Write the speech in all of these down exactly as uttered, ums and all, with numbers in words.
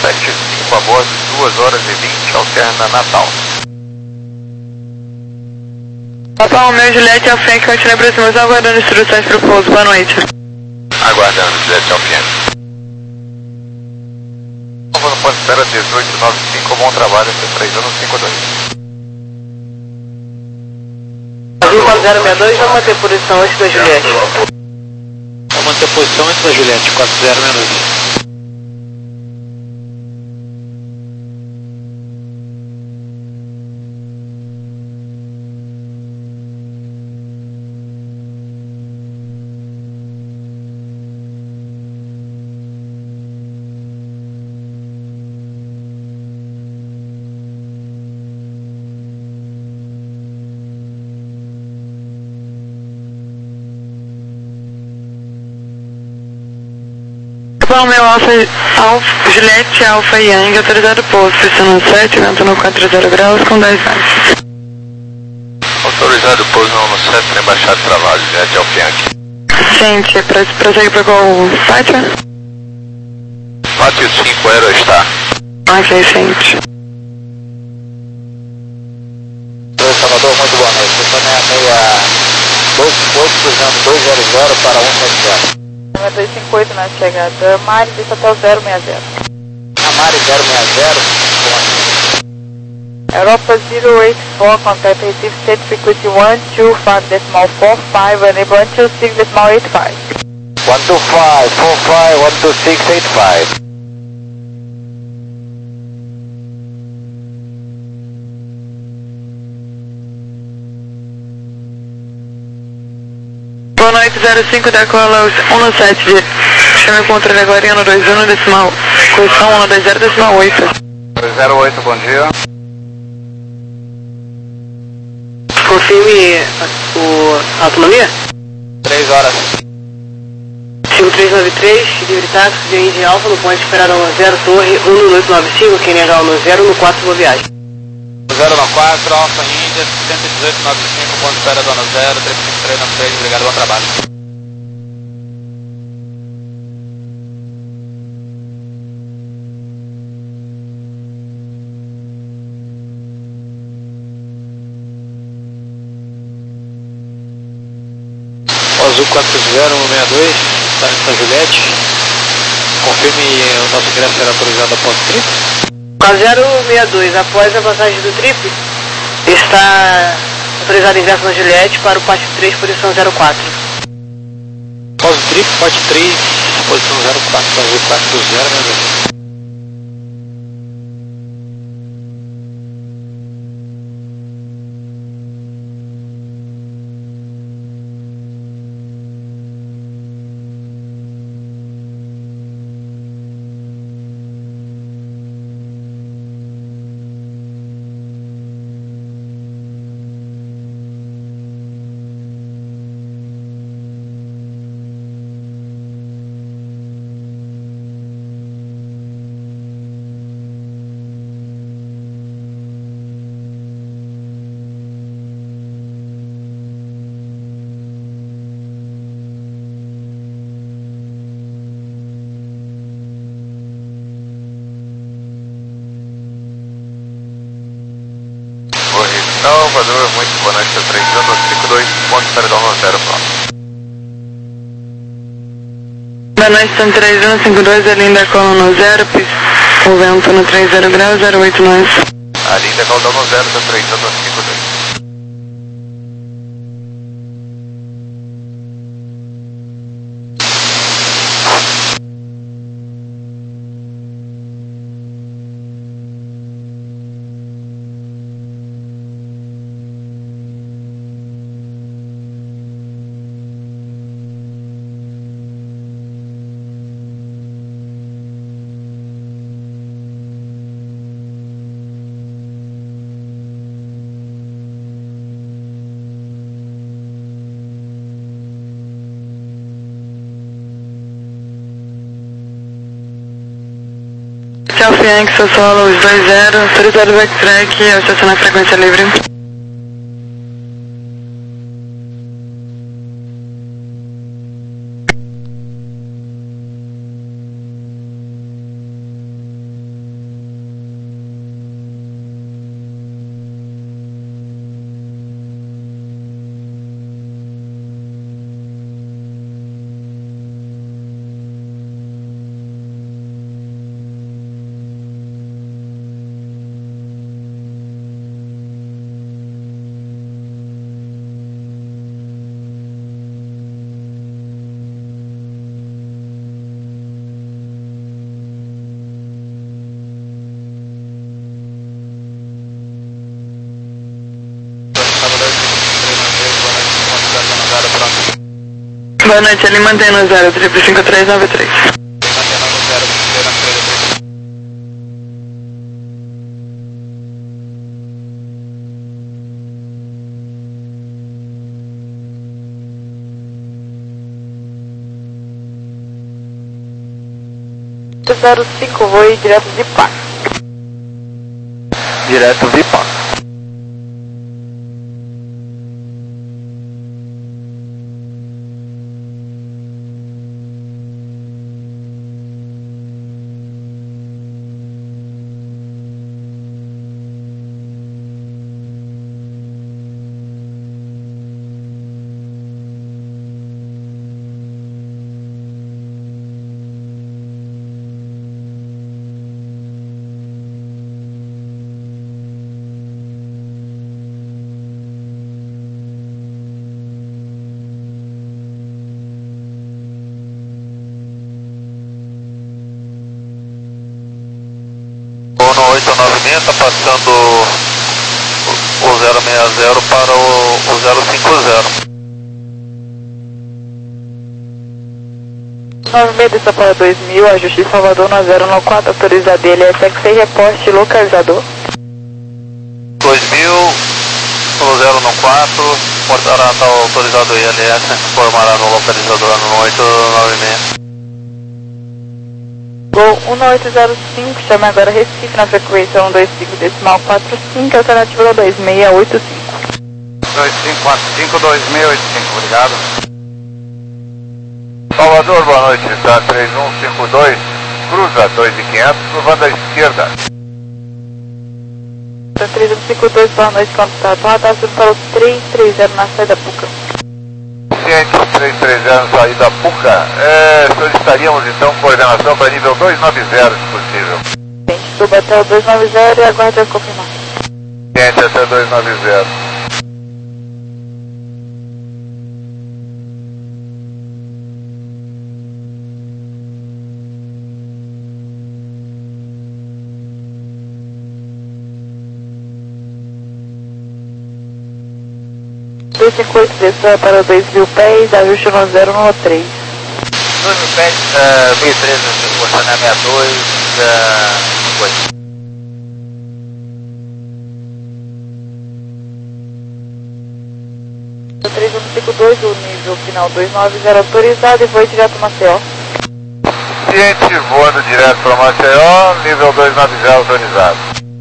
sete cinco a bordo, duas horas e vinte, alterna Natal. Papa Romeo, Juliette, Alfa Yankee, continue aproximação, aguardando instruções para o pouso. Boa noite. Aguardando, Juliette, Alfa Yankee. Nova no ponto de espera dezoito noventa e cinco, bom trabalho, C três anos cinco dois. Azul quatro zero seis dois, vamos manter posição antes da Juliette. Vamos manter posição antes da Juliette, quatro zero seis dois. Papa Romeo, Alfa, Alfa, Juliette, Alfa Yankee, autorizado pouso, pressionando sete, vento no quatro zero graus com dez metros. Autorizado pouso no sete, rebaixado travado, Juliette, Alfa Yankee. Gente, pra, prossegue para qual pátio? Pátio cinco, Aerostar. Ok, gente. Oi, Salvador, muito boa noite. Você é meia dois cinco oito, cruzando dois zero zero para um sete zero. dois cinco oito na chegada, Mari, desça até o zero seis zero. A Mari zero seis zero, Europa zero oito quatro, contact Recife State Frequency one two five decimal four five, enable one two six decimal eight five. one two five, four five, one two six eight five. Boa noite, zero cinco, decola um sete, chame o controle agora no dois um decimal, correção um dois zero decimal oito. zero oito, bom dia. Confirme o, a autonomia? três horas. cinco três nove três, livre táxi de Índia Alfa, no ponto de esperada no zero, torre um no oito nove cinco, quem negar no zero no quatro, boa viagem. zero nove quatro, Alfa Índia, cento e dezoito noventa e cinco, ponto de espera dona zero, três cinco três nove três, obrigado, bom trabalho. O Azul quatro zero seis dois, está em Juliette. Confirme o nosso ingresso será autorizado após o trip. quatro zero seis dois, após a passagem do trip, está autorizado ingresso na Juliette para o pátio três, posição zero quatro. Após o trip, pátio três, posição zero quatro, Azul quatro zero seis dois. Salvador, muito boa noite, C três anos cinco dois, ponto de espera dona zero, pronto. Boa noite, São três um cinco dois, a linda cola no zero, o vento no três zero graus, zero oito nove. A linda cola dona zero, C três anos cinco dois. Alfa Yankee, seu solo, dois zero, autorizado backtrack, estaciona a frequência livre. Boa noite, ele mantém no zero, triple cinco três nove três. zero cinco, vou ir direto de Pax. Direto de Pax. No oito nove seis está passando o zero seis zero para o, o zero cinco zero. nove seis está para dois mil, ajuste de Salvador no zero nove quatro, autorizado L S X seis, reporte localizador. dois mil, no zero nove quatro, portará está autorizado I L S, informará no localizador no oito nove seis. Gol um oito zero cinco, chame agora Recife na frequência um dois cinco decimal quatro cinco, alternativa dois seis oito cinco. dois cinco quatro cinco, dois seis oito cinco, obrigado. Salvador, boa noite, está três um cinco dois, cruza dois mil e quinhentos, curvando à esquerda. três um cinco dois, boa noite, contato, radar subindo para o três três zero na saída Puca. Ciente, três três zero, saída Puca, é, solicitaríamos então coordenação para nível dois nove zero, se possível. Ciente, suba até o dois nove zero e aguarde a confirmação. Ciente até dois nove zero. dois cinco oito, desça para dois mil pés, ajuste no zero nove três. dois mil pés, uh, mil e treze, encostando na sessenta e dois, uh, oito. três um cinco dois, o nível final dois nove zero autorizado e vou direto Maceió. Ciente, voando direto para Maceió, nível dois nove zero autorizado.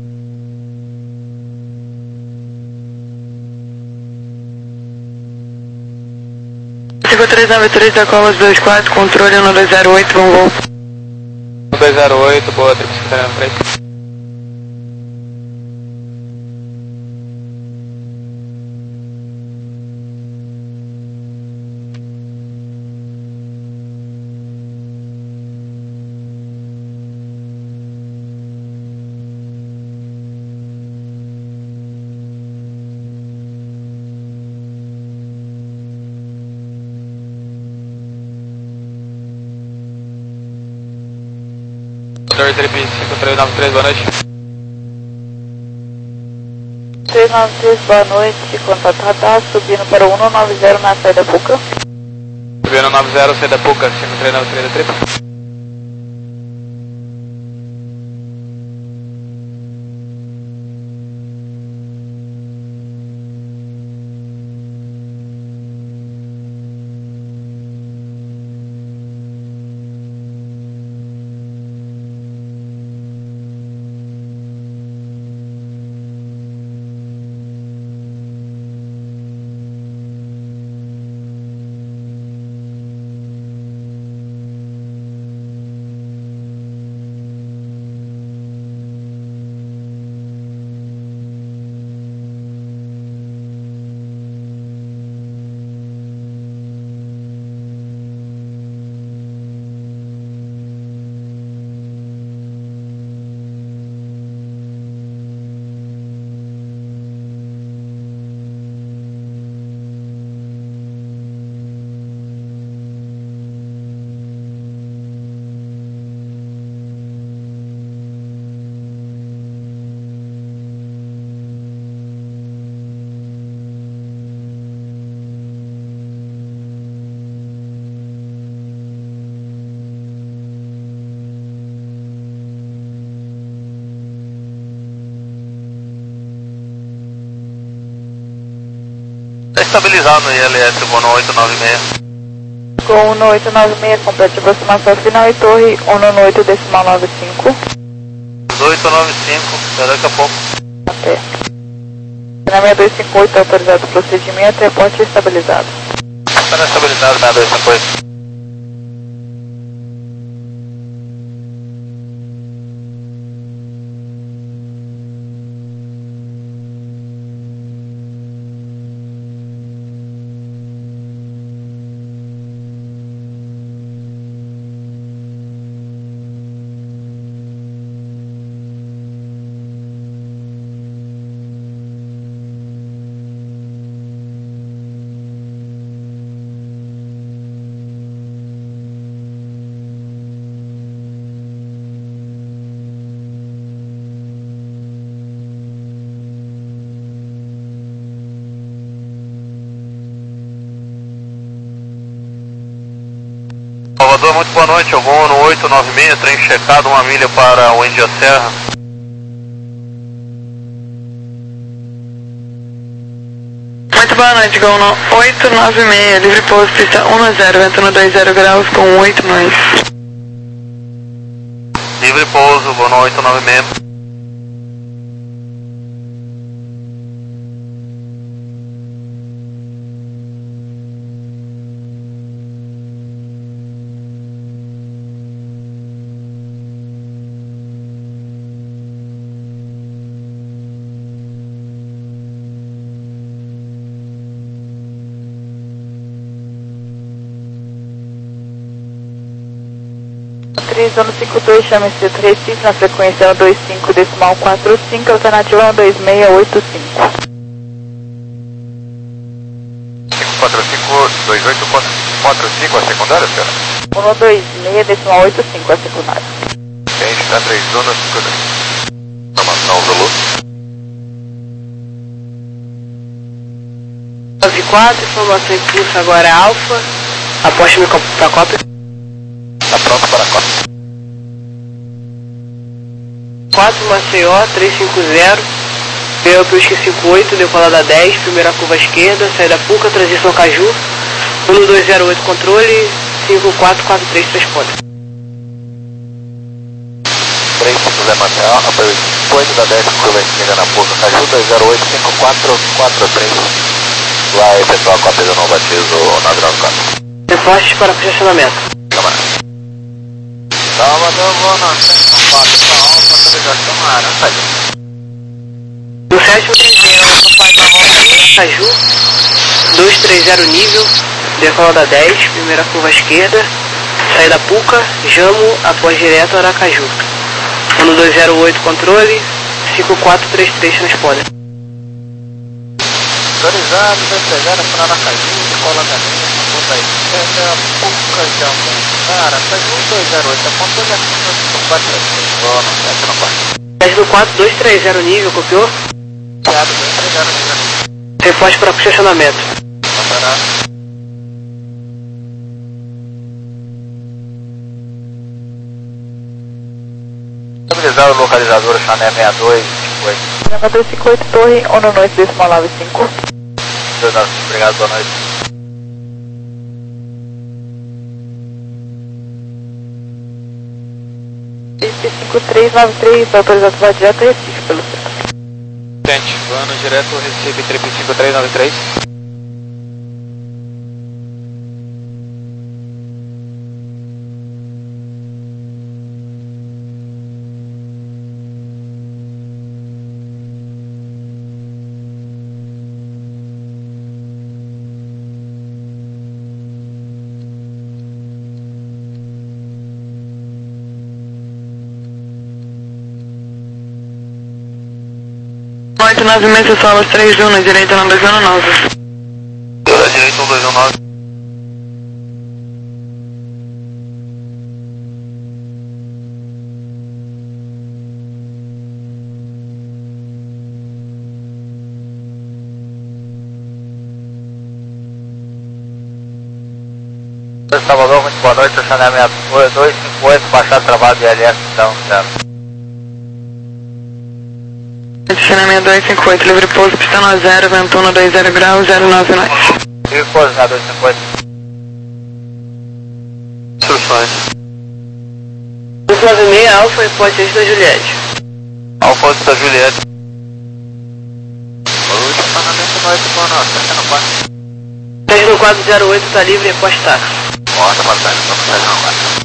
cinco três nove três, Acolas dois quatro, controle no dois zero oito, bom voo. dois zero oito, boa, triple cinco três. Triple cinco três nove três, boa noite. três nove três, boa noite, contato radar, subindo para o um nove zero na saída Puca. Subindo nove zero, saída Puca, cinco três nove três, triple. estabilizado no I L S, vou no oito nove seis. Com um oito nove seis, complete aproximação final e torre um oito decimal nove cinco. oito nove cinco, até daqui a pouco. Até. Na seis dois cinco oito, autorizado o procedimento, reporte estabilizado. Está estabilizado, seis dois cinco oito. Salvador, muito boa noite, eu vou no oito nove seis, trem checado, uma milha para o Índia Serra. Muito boa noite, Gol no oito nove seis, livre pouso, pista um zero, vento no dois zero graus com oito mais. Livre pouso, vou no oito nove seis. Zona cinco dois, chama Distrito Recife, na frequência um dois cinco decimal quatro cinco, alternativa um dois seis oito cinco. cinco quatro cinco, dois oito quatro cinco, a secundária, senhora? um dois seis decimal oito cinco, a secundária. Gente, está três zonas, cinco dois. Informação, Zulu. nove quatro, informação em curso agora é Alfa, aposte-me para a cópia. Está pronto para a cópia. quatro Maceió, três cinco zero, veio para o cinco oito, decolada dez, primeira curva à esquerda, saída Puca, transição Caju, um dois zero oito controle, cinco quatro quatro três responde. três cinco zero Maceió, apoio cinco oito da dez, curva à esquerda na Puca, Caju, dois zero oito cinco quatro quatro três, lá efetuar a cópia do não batizo nove nove quatro. Repostes para posicionamento. Salvador, vou na São Paulo, Alfa, autorização Aranha. No sétimo desenho, Alfa faz na volta Caju, dois três zero nível, decolada dez, primeira curva à esquerda, saída Puca, Jamo, após direto Aracaju. um dois zero oito controle, cinco quatro três três responde. Autorizado, dois três zero para Aracaju, decolada dez, curva à esquerda, Puca, Jamo. Cara, faz um dois zero oito, apontou já cinco quatro três, vou no sete no quatro. quatro dois três zero nível, copiou? Obrigado, dois três zero nível. Reposte para posicionamento. Combinado. Estabilizado o localizador Chané sessenta e dois, cinco oito. Chané dois cinco oito, torre um oito decimal nove cinco. dois nove cinco, obrigado, boa noite. cinco três nove três, autorizado para direto Recife pelo centro. Tente, plano direto Recife, trip cinco três nove três. oito nove seis, solas três um, na direita não dois um nove. Na direita um dois um nove. Salvador, muito boa noite, estacionamento dois cinco oito, baixar trabalho de L S, então, zero. China seis dois cinco oito, livre pouso, pista no zero, vento um dois zero graus, zero nove nove. Livre pouso, zero dois cinco oito. Instruções. dois nove seis, Alfa, repórter seis da Juliette. Alfa oito da Juliette. Último pagamento no oito, boa noite, sete no quatro. sete no quatro zero oito, tá livre, repórter táxi. Bota, batalha, vamos sete no quatro.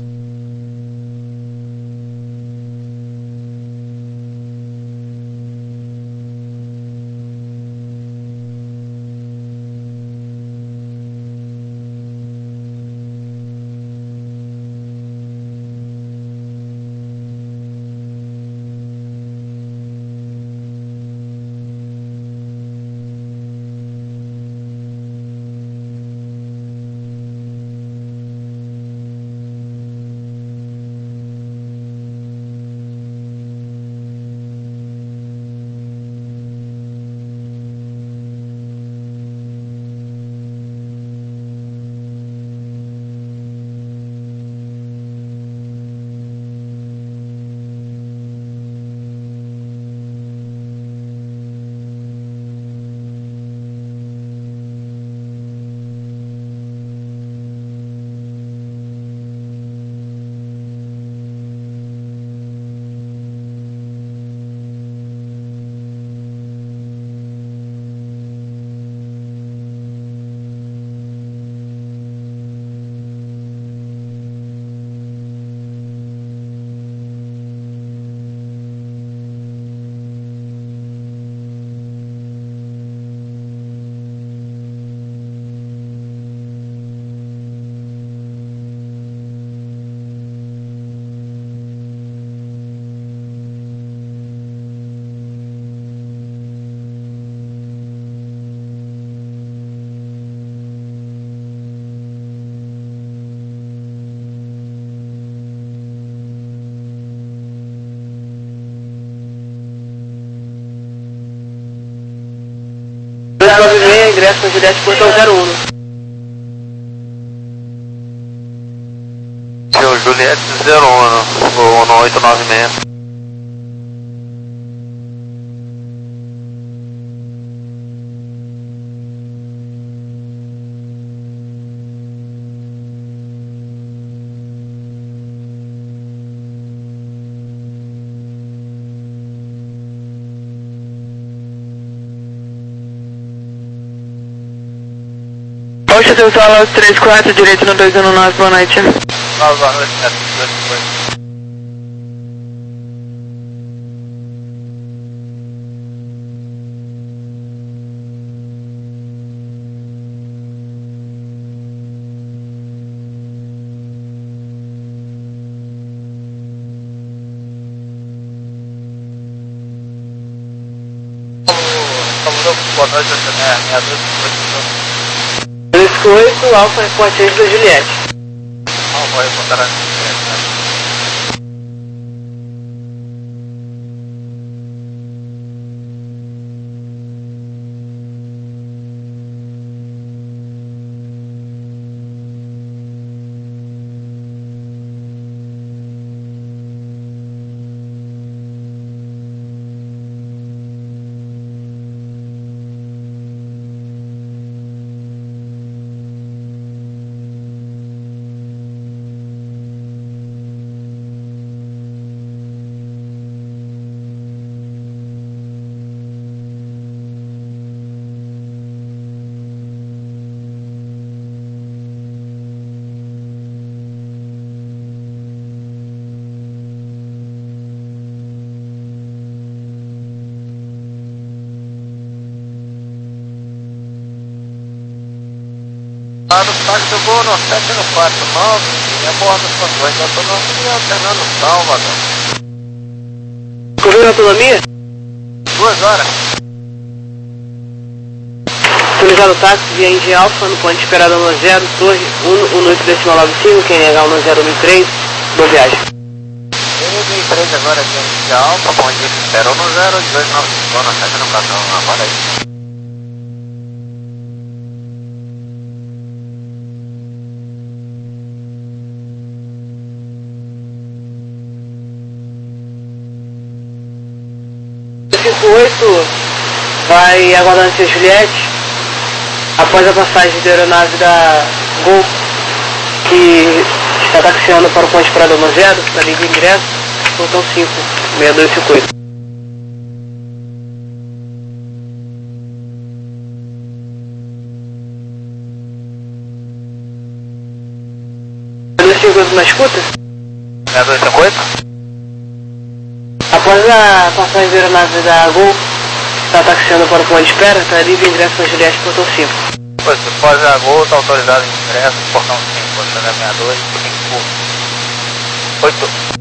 dois nove seis, ingresso na Juliette, portão zero um. Seu Juliette zero um, no oito nove seis. Poxa, atenção, Alas três quatro, direito no dois um nove, boa noite. nove, boa noite, sete dois cinco oito. Boa noite, é, dois cinco oito. dois cinco oito, Alfa, repórter seis da Juliette. Alfa, repórter a Juliette. Lá no táxi do Bono, sete no quatro nove, e a borda dos patrões da autonomia, Fernando Salvador. Correu a autonomia? Duas horas. Utilizado o táxi via Indy Alfa, no ponto esperado no zero, torre um oito decimal nove cinco, quem negar no zero um três, boa viagem. N três agora aqui em Indy Alfa, ponte esperou no zero, dois nove cinco, na sete no quatro, agora aí. cinco oito vai aguardando seu Juliette após a passagem da aeronave da Gol, que está taxiando para o ponte Pradoma Zero, na linha de ingresso, Plutão cinco, seis dois cinco oito. seis dois cinco oito na escuta? seis dois cinco oito? Após a passagem da aeronave da Gol, está taxiando para o ponto de espera, está livre ingresso na Juliette, Plutão cinco. Pois, após a Gol, está autorizado em ingresso, portão cinco, posicionamento seis dois cinco oito.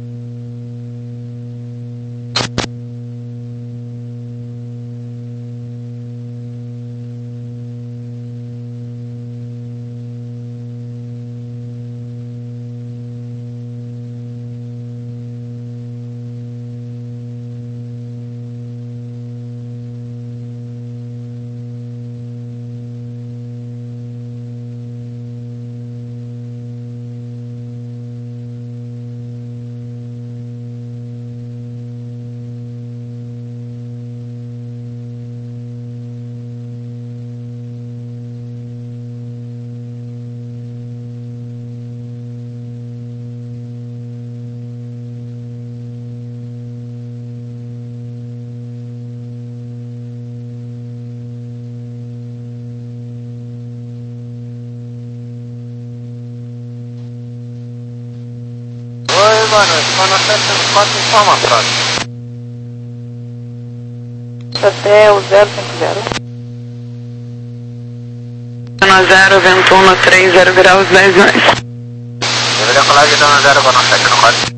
Oi, boa noite. Mano, sete quatro informações. Até o zero cinco zero. zero, vento um, três, zero graus, dez mais. Deveria falar de dano zero, boa noite, no quatro.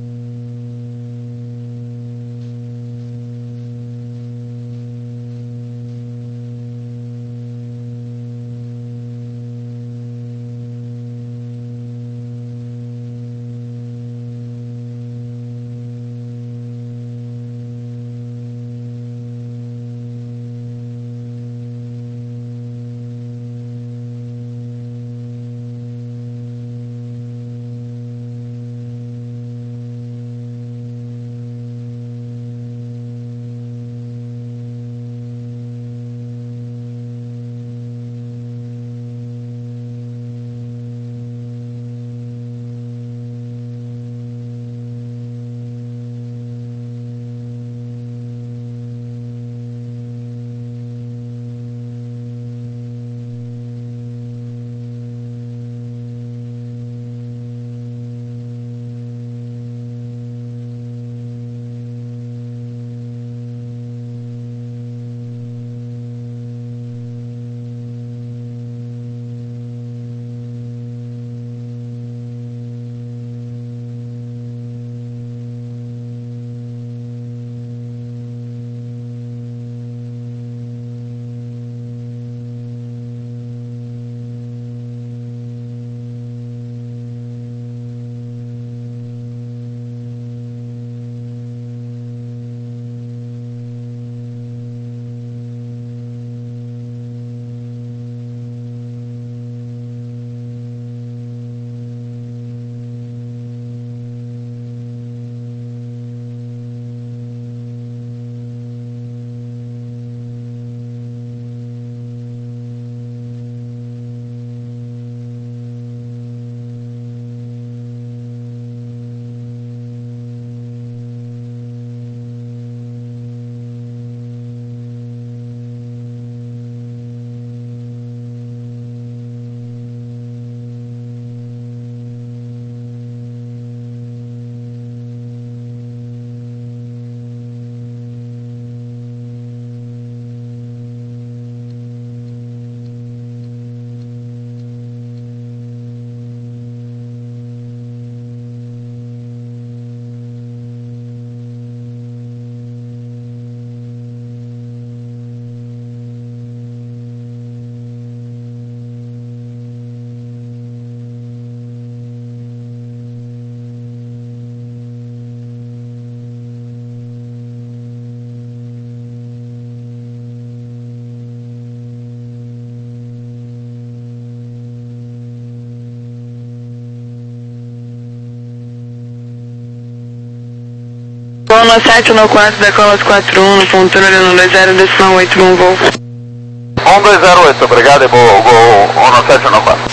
no sete no quatro, decola quatro um, no controle no dois zero, decimal oito, bom voo. um dois zero oito, obrigado e boa, gol um no sete no quatro.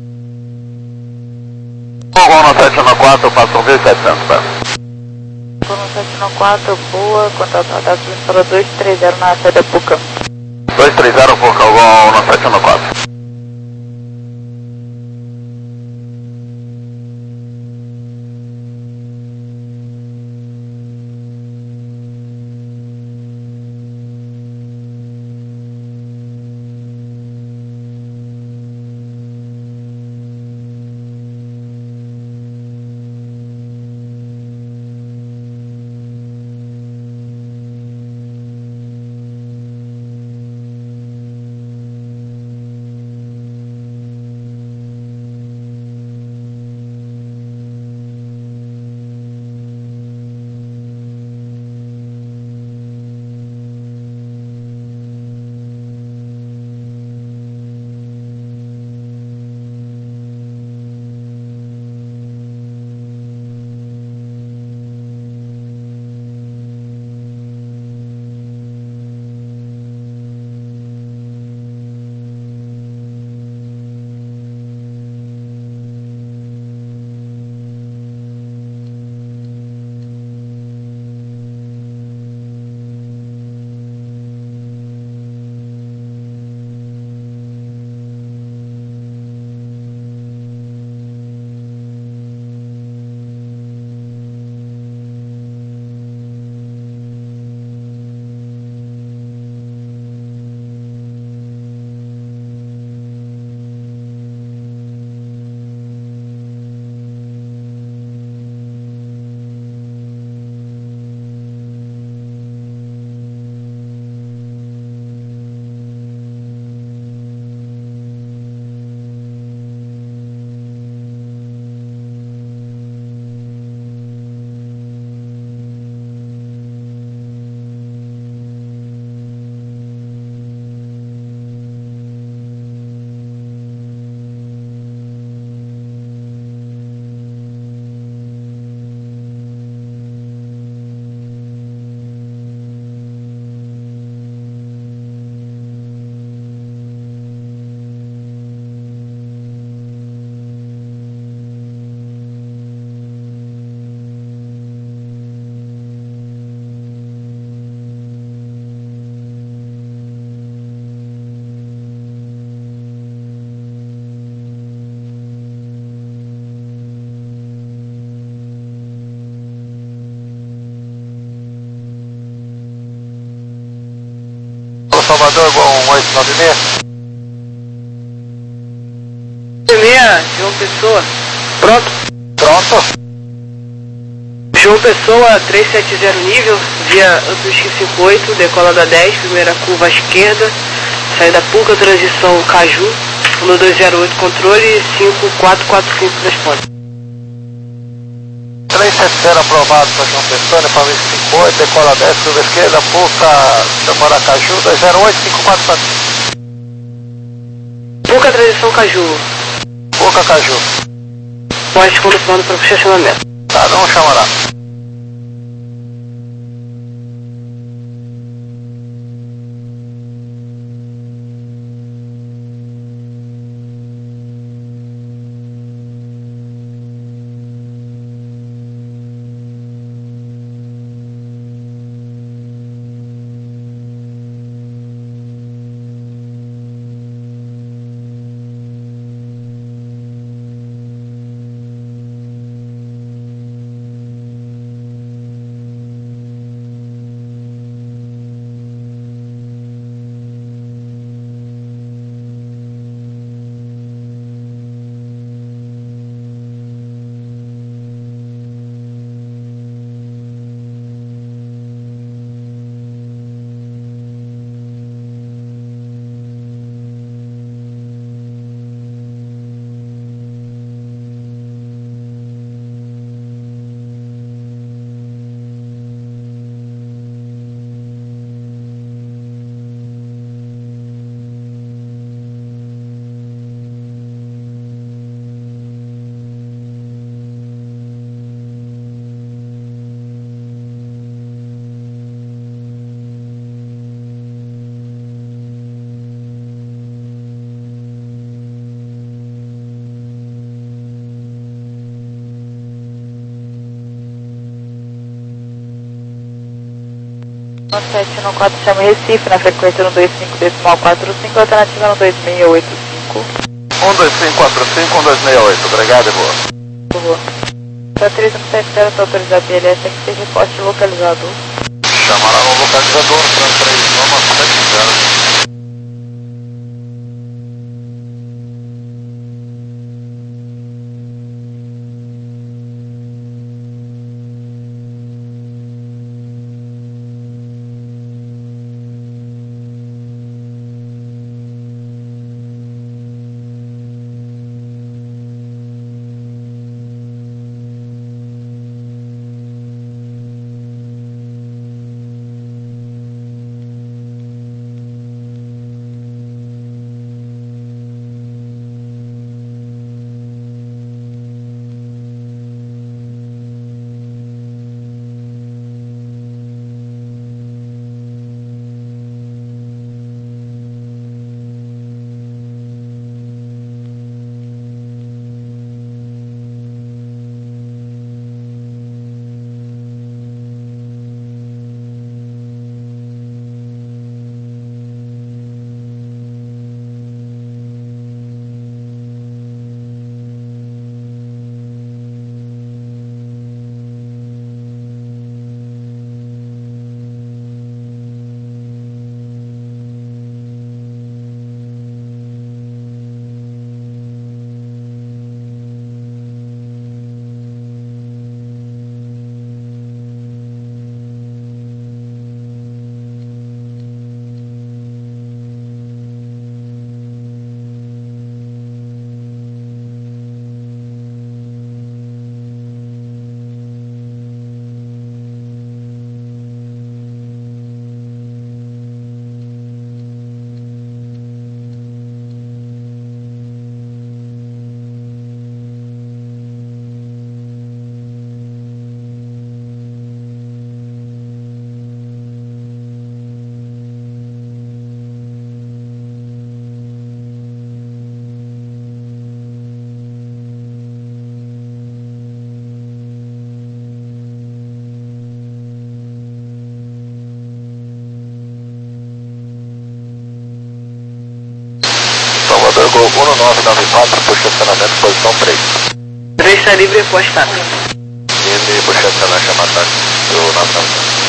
Gol no sete no quatro, passa um mil e setecentos, tá? Gol no sete no quatro, boa, contato radar subindo para dois três zero na saída Puca. dois três zero, Puca, gol no sete no quatro. Salvador, gol um oito nove seis. seis, João Pessoa. Pronto? Pronto. João Pessoa, trezentos e setenta nível, via Amplitude cinquenta e oito, decola da dez, primeira curva à esquerda, saída Puca, transição Caju, um dois zero oito, controle, cinco quatro quatro cinco, responde. trezentos e setenta aprovado para João Pessoa, Nepal cinquenta e oito, decola dez, curva esquerda, Puca, Maracaju, dois zero oito, cinco quatro quatro. Puca, transição Caju. Puca, Caju. Pode conduzindo para o estacionamento. Tá, não chamará. sete um quatro, chama Recife, na frequência um dois cinco decimal quatro cinco, alternativa um dois seis oito cinco. um dois cinco quatro cinco, um dois seis oito, obrigado e boa. Boa. Para três um sete zero, está autorizado B L S X T, reporte localizador. Chamará no localizador, três três um sete zero. Salvador Gol um nove nove quatro, puxa acionamento, posição três. três está livre, pós-taco. Ele puxa acionamento, chama ataque do Natal.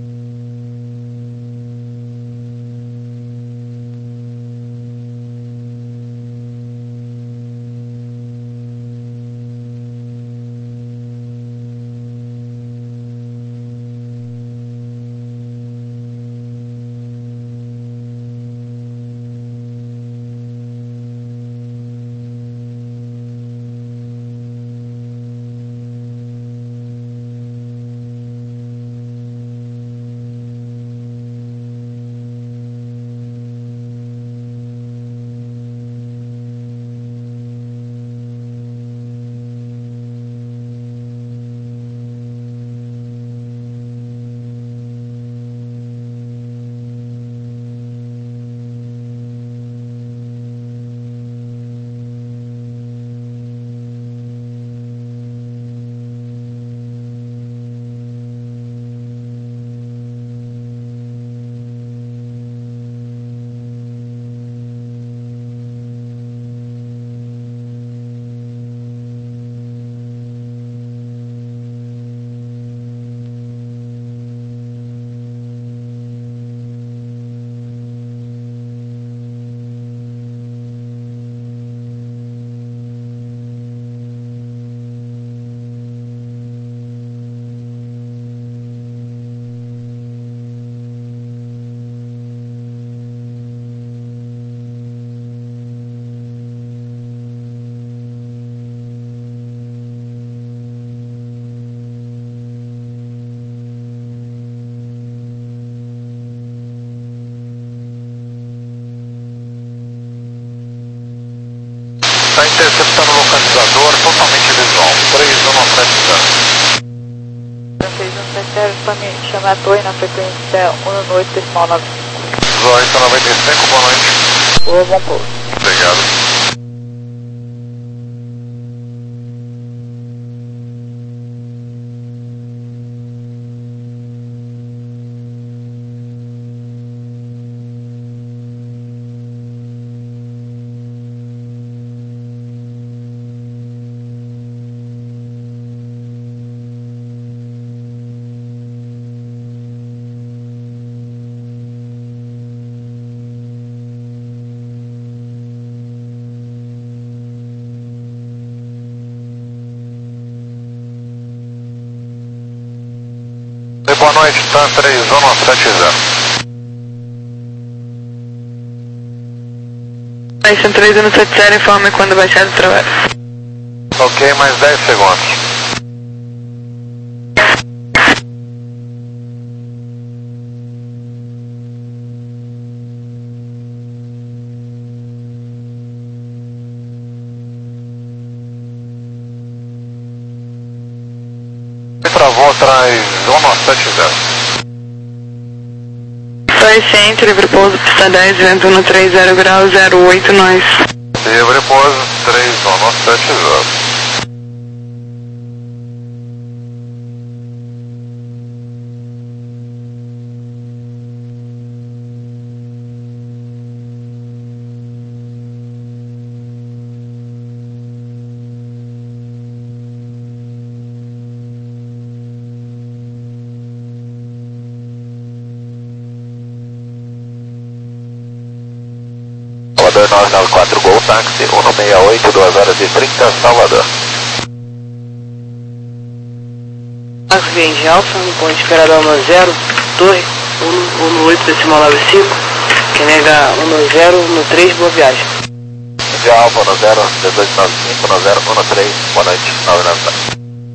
Está interceptando o localizador totalmente visual. três um sete zero. três um sete zero, para me chamar a torre na frequência um oito decimal nove cinco. oito noventa e cinco, boa noite. Boa, bom pouso. Obrigado. noite, tá três um sete zero. Station três um sete zero, informe quando baixar do trabalho. Ok, mais dez segundos. Travou atrás um sete zero. Soi Centro, livre pouso, pista dez, vento um três zero grau, zero oito, nós. Livre pouso, três um sete zero. Salvador nove nove quatro Gol Táxi, cento e sessenta e oito, duas horas e trinta, Salvador. Marcos Vende Alfa, no ponto de esperador um zero, torre, um no oito decimal nove cinco, que nega um zero no três, boa viagem. Vende Alfa um zero, dois nove cinco, um zero, um três, boa noite, nove nove.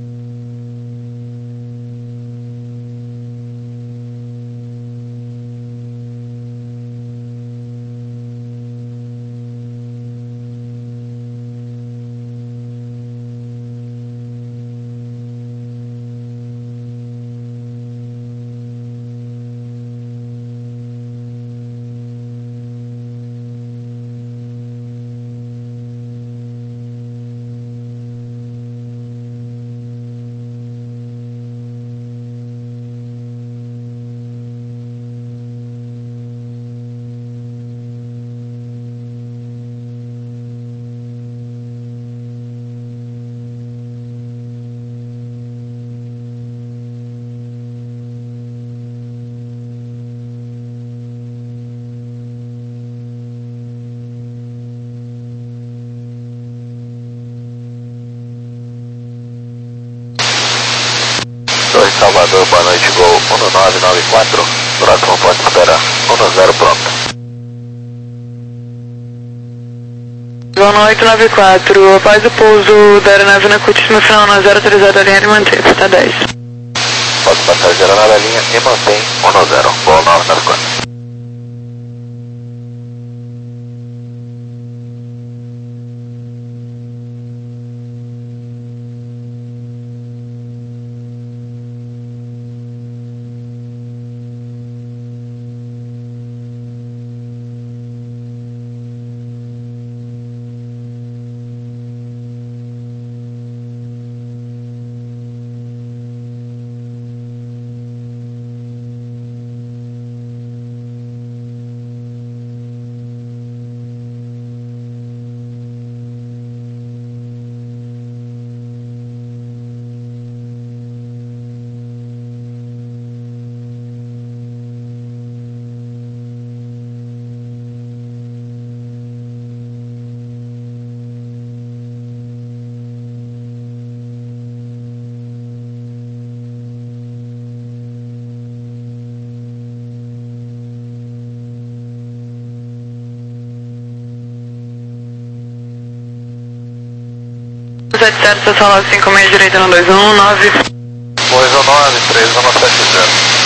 Salvador, boa noite, Gol um nove nove quatro, próximo pode esperar, um zero pronto. Gol oito nove quatro, após o pouso da aeronave na curtíssima final na zero três zero da linha e mantém, pista dez. Pode passageiro na linha e mantém um zero, Gol nove nove quatro. sete zero, estação nove cinco seis, direita no dois um nove. dois um nove, três um sete zero.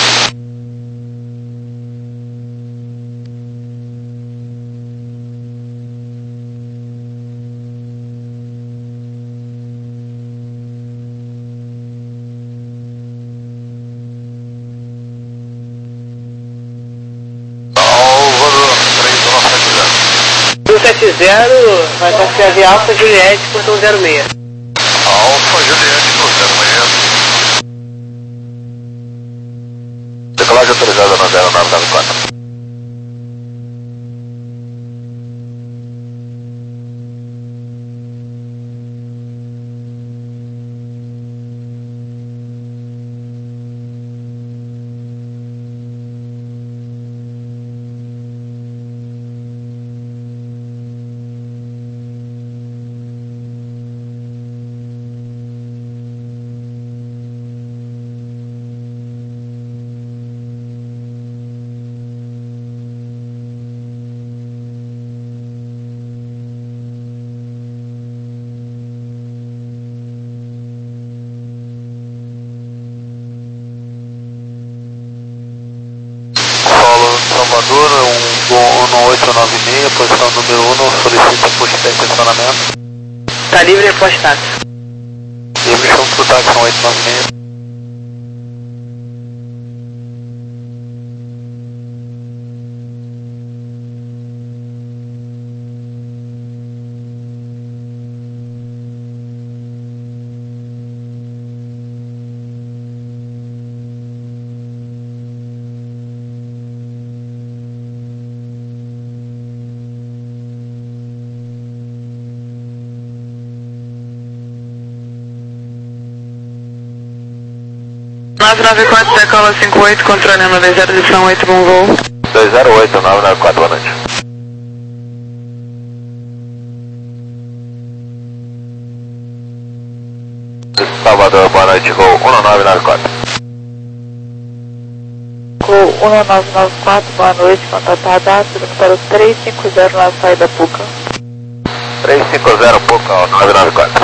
sete zero, vai taxiar de Alfa Juliette, portão zero seis. Alfa Juliette, portão zero seis. Decolagem autorizada na zero nove nove quatro. Salvador, um Gol oito nove seis, posição número um, solicita push de estacionamento. Tá livre e apostado. Livre junto pro táxi oito nove seis. nove nove quatro, decola cinco oito, controlando dois zero, edição oito, bom voo. dois zero oito, nove nove quatro, boa noite. Salvador, boa noite, Gol um nove nove quatro. Gol um nove nove quatro, boa noite, contatada, subindo para o três cinco zero na saída Puca. três cinco zero, Puca, nove nove quatro.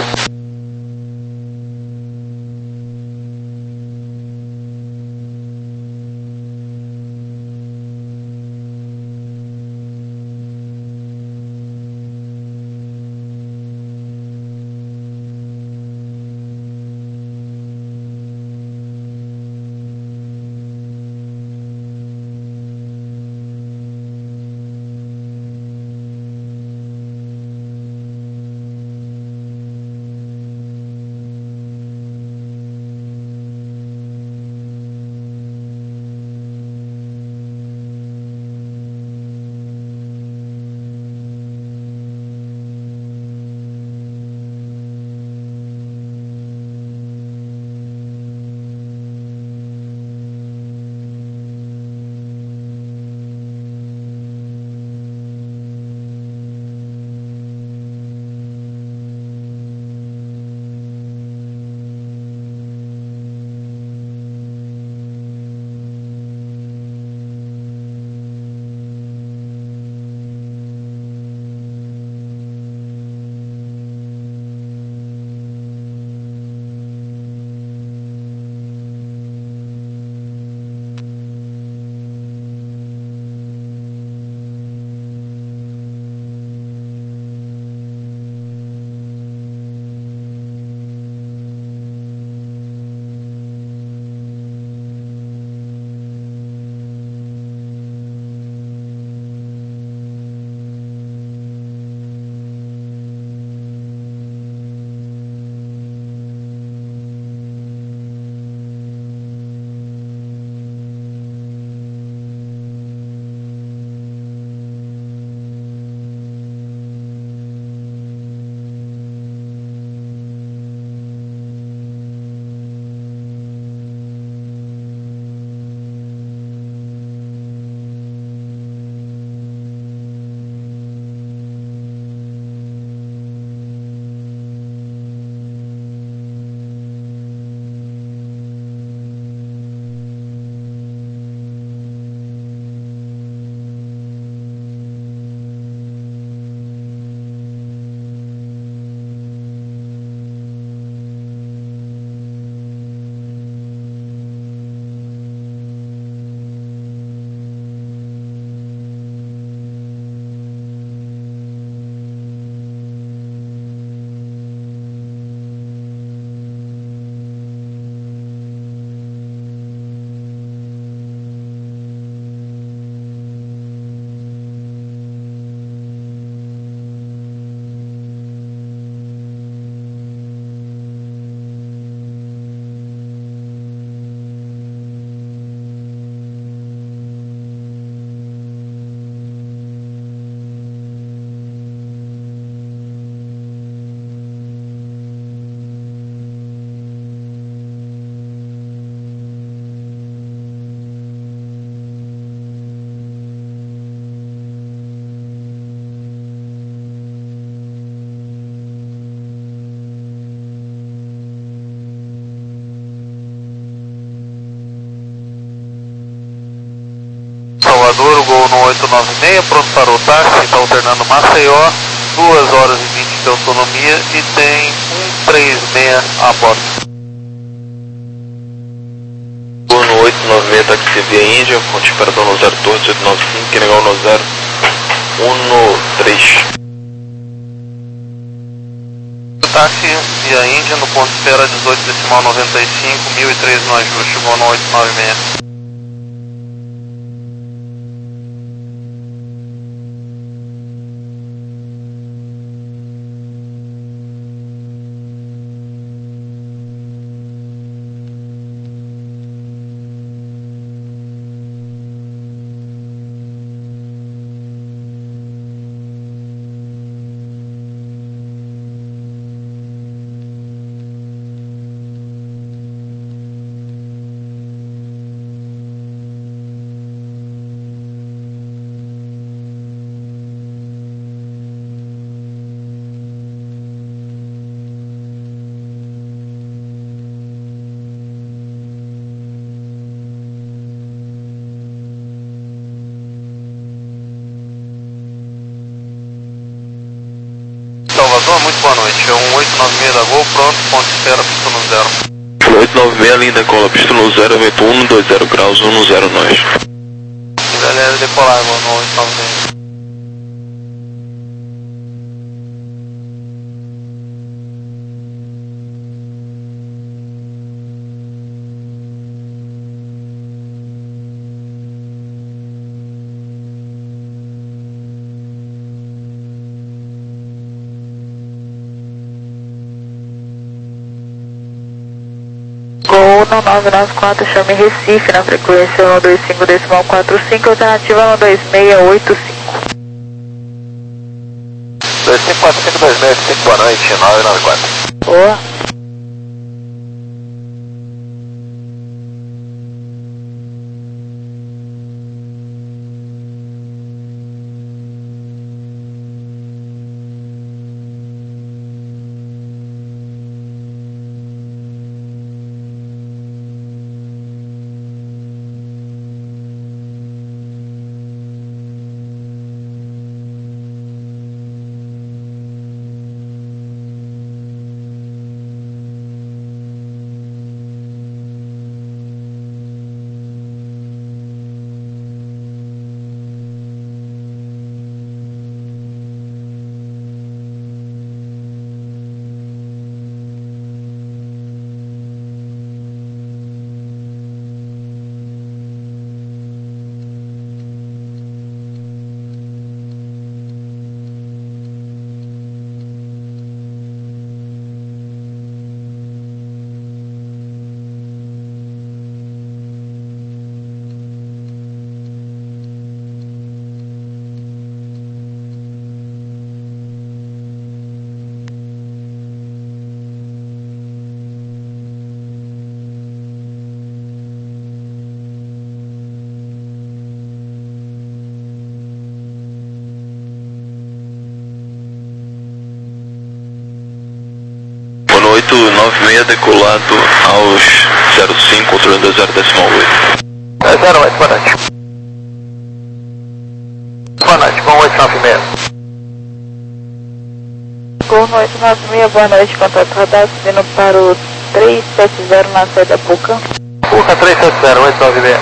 Salvador, Gol no oito nove seis, pronto para o táxi, está alternando Maceió, duas horas e vinte de autonomia e tem um três seis a bordo. Gol no oito nove seis, táxi. táxi via Índia, ponte esperador no zero dois oito nove cinco, que legal no zero um três. Táxi via Índia no ponto espera dezoito decimal noventa e cinco, mil e treze no ajuste, chegou no oito nove seis. Salvador, muito boa noite. É um oito nove seis da Gol, pronto, ponto espera, pista no zero. oito nove seis, linda cola, pista no zero, vento um dois zero graus, um zero nós. Galera, decolar no oito nove seis. Gol no nove nove quatro, chame Recife na frequência um dois cinco decimal quatro cinco, alternativa um dois seis oito cinco. dois cinco quatro cinco dois seis cinco, boa noite, nove nove quatro. Boa. oito nove seis decolado aos zero cinco, controlando zero decimal oito. É zero oito, boa noite. Boa noite, com oito nove seis. Gol no oito nove seis, boa noite, contato radar, subindo para o três sete zero na saída Puca. Puca três sete zero, oito nove seis.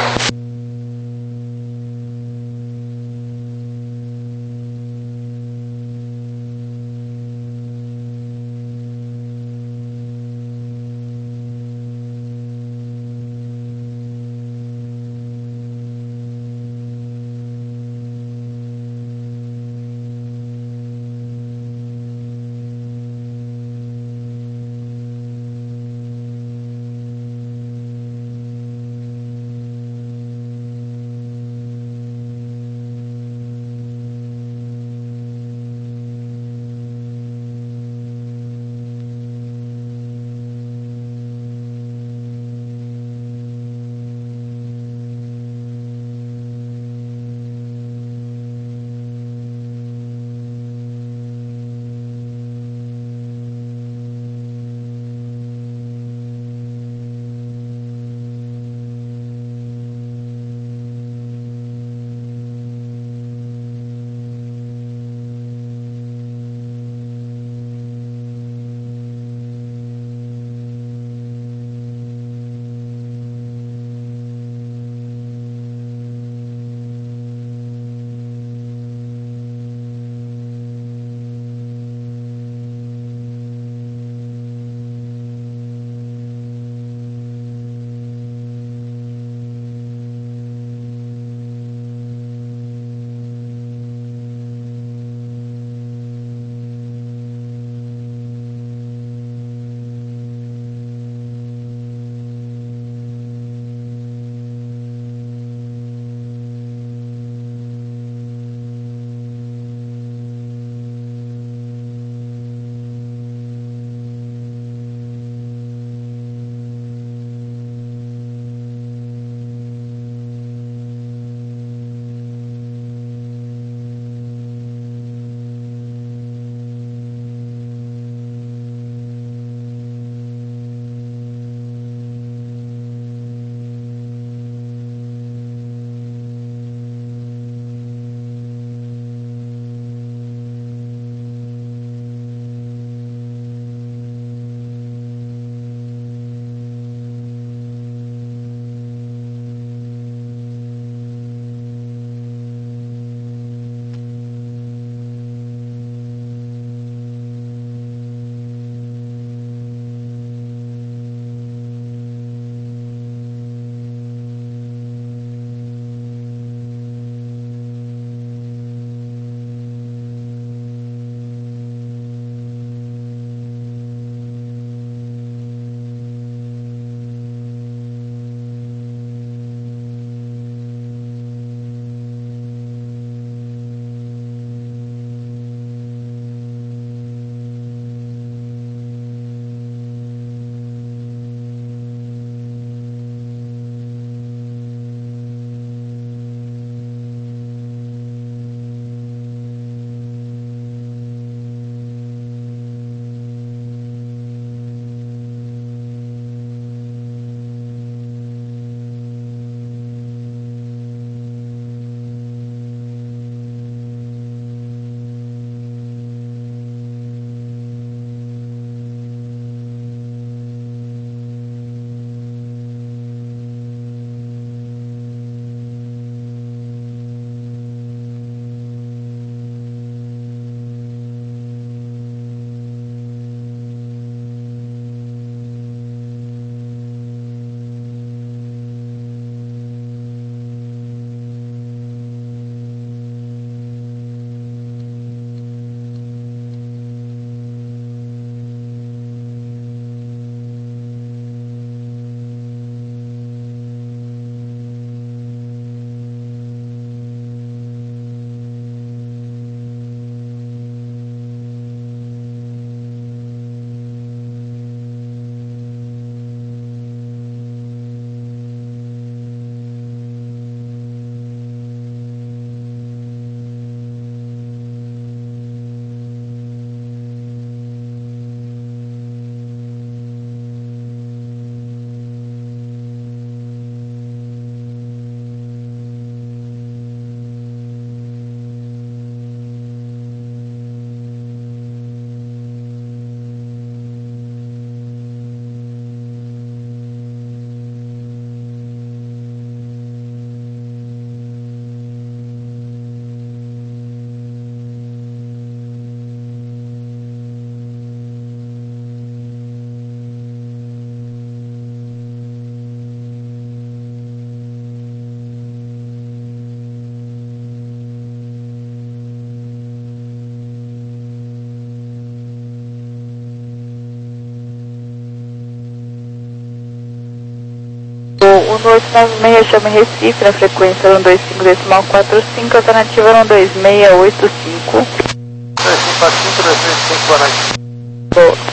um oito nove seis, chame Recife, na frequência um dois cinco decimal quatro cinco, alternativa um dois seis oito cinco. dois cinco quatro cinco, dois três cinco, boa noite. Boa.